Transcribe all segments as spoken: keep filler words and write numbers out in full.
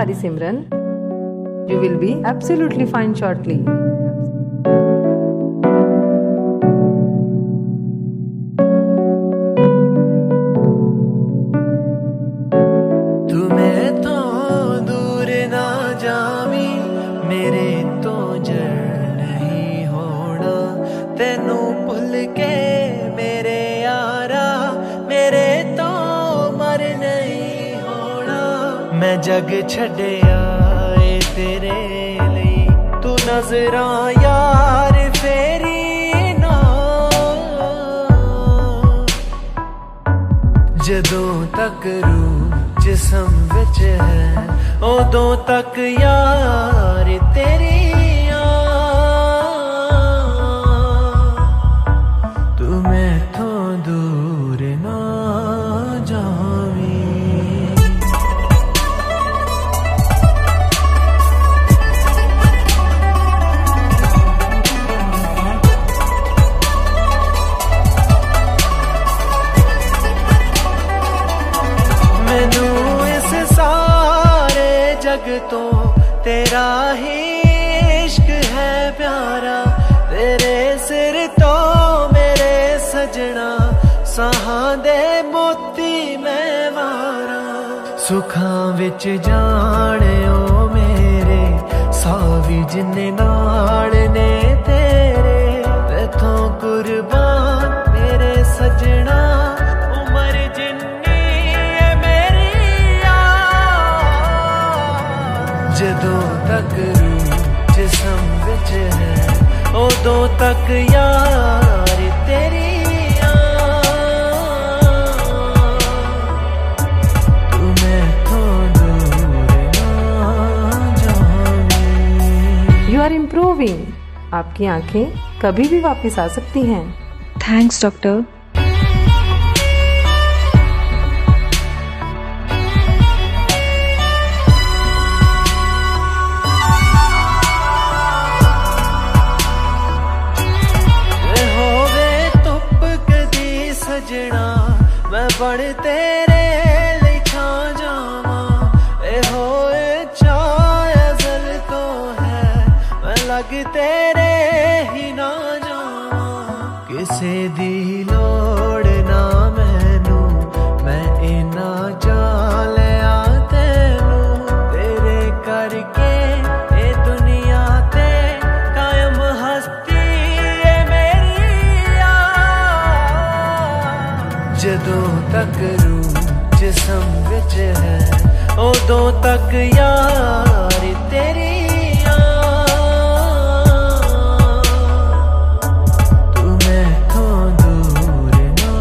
worry, Simran. You will be absolutely fine shortly. तुम्हें तो दूर ना जावी, मेरे तो जड़ नहीं होना। तेनू भुल के मेरे यारा, मेरे तो मर नहीं होना। मैं जग छड्डिया ए तेरे लिए, तू नजरां यार फेरी ना। जदों तक रूह जिसम विच है, उदों तक यार तेरी तू मैथों दूर ना जावी। मैनू इस सारे जग तो तेरा ही इश्क है प्यारा। तेरे सिर तो मेरे सजना, साहां दे मोती मैं वारा। सुखां विच जाने ओ मेरे, सावी जिन्ने नाल ने तेरे। तैथों कुर्बान मेरे सजना, उमर जिन्नी है मेरी यार। जदों तक रूह जिसम विच है, उदों तक यार तेरी तू मैथों दूर ना जावी। You are improving. आपकी आंखें कभी भी वापस आ सकती हैं। Thanks doctor. सजना मैं बड़ तेरे लिखा जावा। ए होए चाहे अज़ल तो है, मैं लग तेरे ही ना जावा। किसे दी लोड़ ना मैनू, मैं इना जालिया तेनू। तेरे करके ए दुनिया ते कायम हस्ती है मेरी यार। जदों तक रूह जिसम विच है, उदों तक यार तेरी तू मैथों दूर ना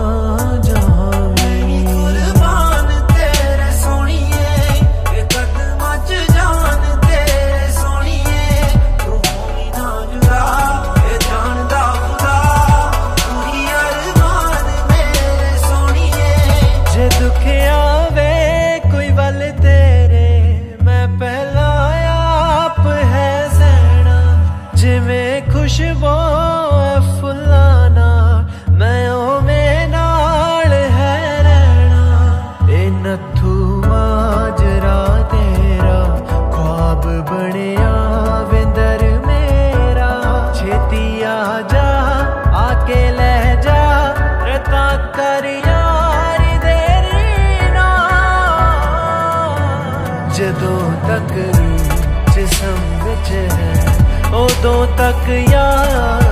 जावी। कुर्बान तेरे सोहणिए, कदमां च जान तेरे सोहणिए। तू होवी ना जुदा, ए जानदा खुदा, तू ही अरमान मेरे सोहणिए। जे दुख आवे कोई वल तेरे, मैं पहला आप है सहना। जिवें खुशबू फुलाना, मैं ओवें नाल है रहना। ए नथू माजरा तेरा, ख्वाब बनिया विंदर मेरा। छेती आ जा आके ले जा, रता कर यार देरी ना। जदों तक रूह जिसम विच है, उदों तक यार